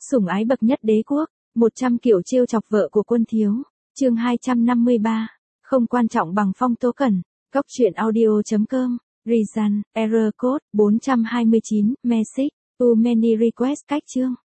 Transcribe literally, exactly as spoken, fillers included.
Sủng ái bậc nhất đế quốc, một trăm kiểu trêu chọc vợ của Quân Thiếu. Chương hai trăm năm mươi ba. Không quan trọng bằng phong tố cần. Góc truyện audio chấm com. Reason, error code bốn trăm hai mươi chín, message, too many request cách chương.